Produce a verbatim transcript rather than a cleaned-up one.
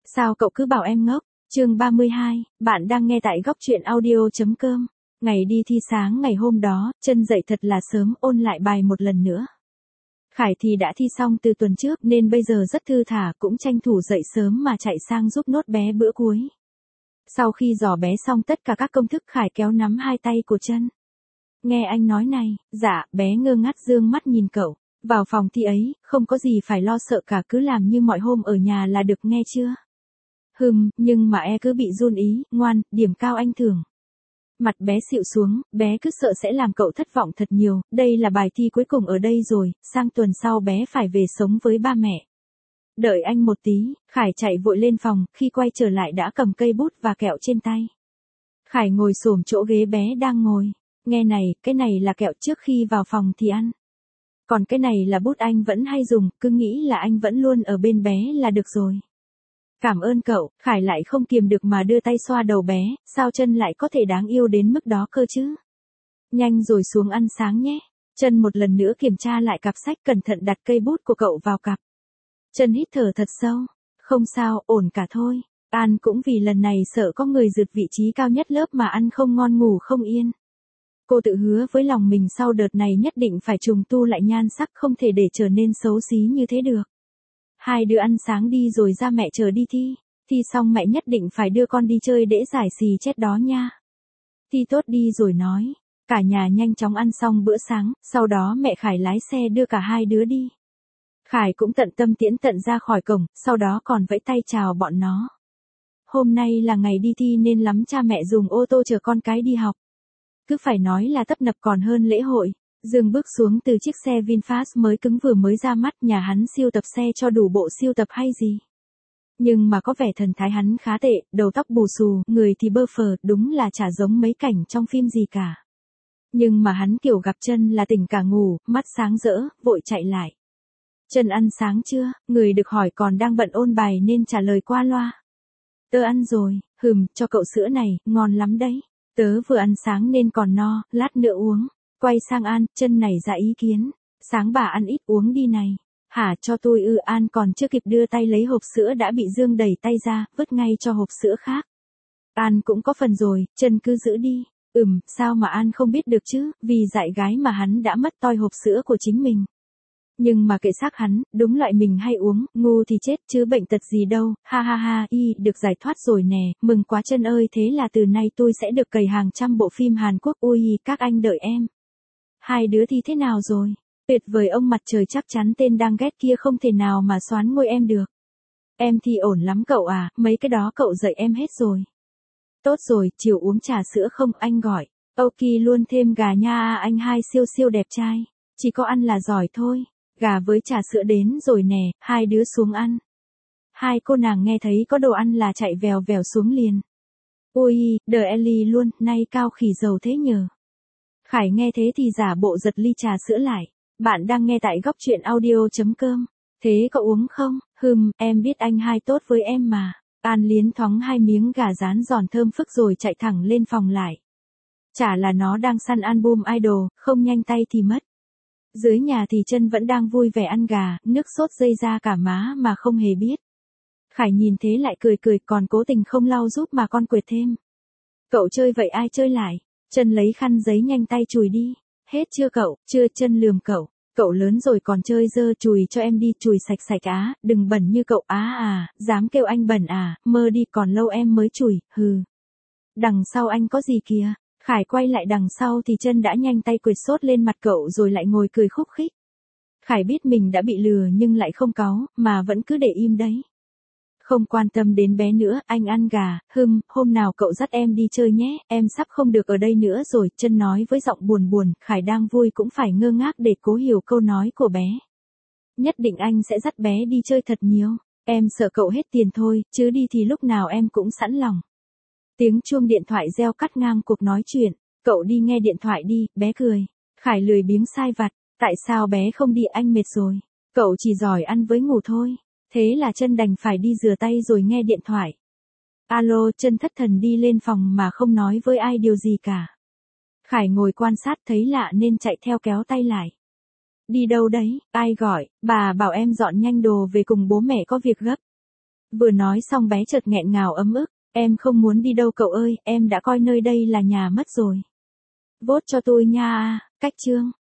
Sao cậu cứ bảo em ngốc? Chương ba mươi hai, bạn đang nghe tại góc truyện audio.com. Ngày đi thi sáng ngày hôm đó, Trân dậy thật là sớm ôn lại bài một lần nữa. Khải thì đã thi xong từ tuần trước nên bây giờ rất thư thả, cũng tranh thủ dậy sớm mà chạy sang giúp nốt bé bữa cuối. Sau khi dò bé xong tất cả các công thức, Khải kéo nắm hai tay của Trân. Nghe anh nói này. Dạ. Bé ngơ ngác dương mắt nhìn cậu. Vào phòng thi ấy, không có gì phải lo sợ cả, cứ làm như mọi hôm ở nhà là được, nghe chưa? Hừm, nhưng mà e cứ bị run ý. Ngoan, điểm cao anh thưởng. Mặt bé xịu xuống, bé cứ sợ sẽ làm cậu thất vọng thật nhiều. Đây là bài thi cuối cùng ở đây rồi, sang tuần sau bé phải về sống với ba mẹ. Đợi anh một tí. Khải chạy vội lên phòng, khi quay trở lại đã cầm cây bút và kẹo trên tay. Khải ngồi xổm chỗ ghế bé đang ngồi. Nghe này, cái này là kẹo trước khi vào phòng thì ăn. Còn cái này là bút anh vẫn hay dùng, cứ nghĩ là anh vẫn luôn ở bên bé là được rồi. Cảm ơn cậu. Khải lại không kiềm được mà đưa tay xoa đầu bé, sao Trân lại có thể đáng yêu đến mức đó cơ chứ? Nhanh rồi xuống ăn sáng nhé. Trân một lần nữa kiểm tra lại cặp sách, cẩn thận đặt cây bút của cậu vào cặp. Trân hít thở thật sâu. Không sao, ổn cả thôi. An cũng vì lần này sợ có người rượt vị trí cao nhất lớp mà ăn không ngon ngủ không yên. Cô tự hứa với lòng mình sau đợt này nhất định phải trùng tu lại nhan sắc, không thể để trở nên xấu xí như thế được. Hai đứa ăn sáng đi rồi ra mẹ chờ đi thi. Thi xong mẹ nhất định phải đưa con đi chơi để giải xì chết đó nha. Thi tốt đi rồi nói. Cả nhà nhanh chóng ăn xong bữa sáng, sau đó mẹ Khải lái xe đưa cả hai đứa đi. Khải cũng tận tâm tiễn tận ra khỏi cổng, sau đó còn vẫy tay chào bọn nó. Hôm nay là ngày đi thi nên lắm cha mẹ dùng ô tô chở con cái đi học. Cứ phải nói là tấp nập còn hơn lễ hội. Dương bước xuống từ chiếc xe VinFast mới cứng vừa mới ra mắt, nhà hắn siêu tập xe cho đủ bộ siêu tập hay gì. Nhưng mà có vẻ thần thái hắn khá tệ, đầu tóc bù xù, người thì bơ phờ, đúng là chả giống mấy cảnh trong phim gì cả. Nhưng mà hắn kiểu gặp Trân là tỉnh cả ngủ, mắt sáng rỡ, vội chạy lại. Trân ăn sáng chưa? Người được hỏi còn đang bận ôn bài nên trả lời qua loa. Tớ ăn rồi. Hừm, cho cậu sữa này, ngon lắm đấy. Tớ vừa ăn sáng nên còn no, lát nữa uống. Quay sang An, Trân này ra ý kiến. Sáng bà ăn ít uống đi này. Hả, cho tôi ư? An còn chưa kịp đưa tay lấy hộp sữa đã bị Dương đẩy tay ra, vứt ngay cho hộp sữa khác. An cũng có phần rồi, Trân cứ giữ đi. Ừm, sao mà An không biết được chứ, vì dại gái mà hắn đã mất toi hộp sữa của chính mình. Nhưng mà kệ xác hắn, đúng loại mình hay uống, ngu thì chết chứ bệnh tật gì đâu, ha ha ha, y, được giải thoát rồi nè, mừng quá Trân ơi, thế là từ nay tôi sẽ được cày hàng trăm bộ phim Hàn Quốc, ui, các anh đợi em. Hai đứa thì thế nào rồi? Tuyệt vời, ông mặt trời chắc chắn tên đang ghét kia không thể nào mà soán ngôi em được. Em thì ổn lắm cậu à, mấy cái đó cậu dạy em hết rồi. Tốt rồi, chiều uống trà sữa không, anh gọi. Ok luôn, thêm gà nha, anh hai siêu siêu đẹp trai. Chỉ có ăn là giỏi thôi. Gà với trà sữa đến rồi nè, hai đứa xuống ăn. Hai cô nàng nghe thấy có đồ ăn là chạy vèo vèo xuống liền. Ui, đờ Ellie luôn, nay cao khỉ dầu thế nhờ. Khải nghe thế thì giả bộ giật ly trà sữa lại. Bạn đang nghe tại góc truyện audio.com. Thế cậu uống không? Hừm, em biết anh hai tốt với em mà. An liến thoáng hai miếng gà rán giòn thơm phức rồi chạy thẳng lên phòng lại. Chả là nó đang săn album idol, không nhanh tay thì mất. Dưới nhà thì Trân vẫn đang vui vẻ ăn gà, nước sốt dây ra cả má mà không hề biết. Khải nhìn thế lại cười cười, còn cố tình không lau giúp mà con quệt thêm. Cậu chơi vậy ai chơi lại? Trân lấy khăn giấy nhanh tay chùi đi. Hết chưa cậu? Chưa. Trân lườm cậu. Cậu lớn rồi còn chơi dơ, chùi cho em đi, chùi sạch sạch á, đừng bẩn như cậu á à, dám kêu anh bẩn à, mơ đi, còn lâu em mới chùi, hừ. Đằng sau anh có gì kìa? Khải quay lại đằng sau thì Trân đã nhanh tay quệt sốt lên mặt cậu rồi lại ngồi cười khúc khích. Khải biết mình đã bị lừa nhưng lại không cáu, mà vẫn cứ để im đấy. Không quan tâm đến bé nữa, anh ăn gà, hừm, hôm nào cậu dắt em đi chơi nhé, em sắp không được ở đây nữa rồi, Trân nói với giọng buồn buồn, Khải đang vui cũng phải ngơ ngác để cố hiểu câu nói của bé. Nhất định anh sẽ dắt bé đi chơi thật nhiều, em sợ cậu hết tiền thôi, chứ đi thì lúc nào em cũng sẵn lòng. Tiếng chuông điện thoại reo cắt ngang cuộc nói chuyện, cậu đi nghe điện thoại đi, bé cười. Khải lười biếng sai vặt, tại sao bé không đi, anh mệt rồi, cậu chỉ giỏi ăn với ngủ thôi. Thế là Trân đành phải đi rửa tay rồi nghe điện thoại. Alo, Trân thất thần đi lên phòng mà không nói với ai điều gì cả. Khải ngồi quan sát thấy lạ nên chạy theo kéo tay lại. Đi đâu đấy, ai gọi, bà bảo em dọn nhanh đồ về cùng bố mẹ có việc gấp. Vừa nói xong bé chợt nghẹn ngào ấm ức, em không muốn đi đâu cậu ơi, em đã coi nơi đây là nhà mất rồi. Vote cho tôi nha. Cách chương.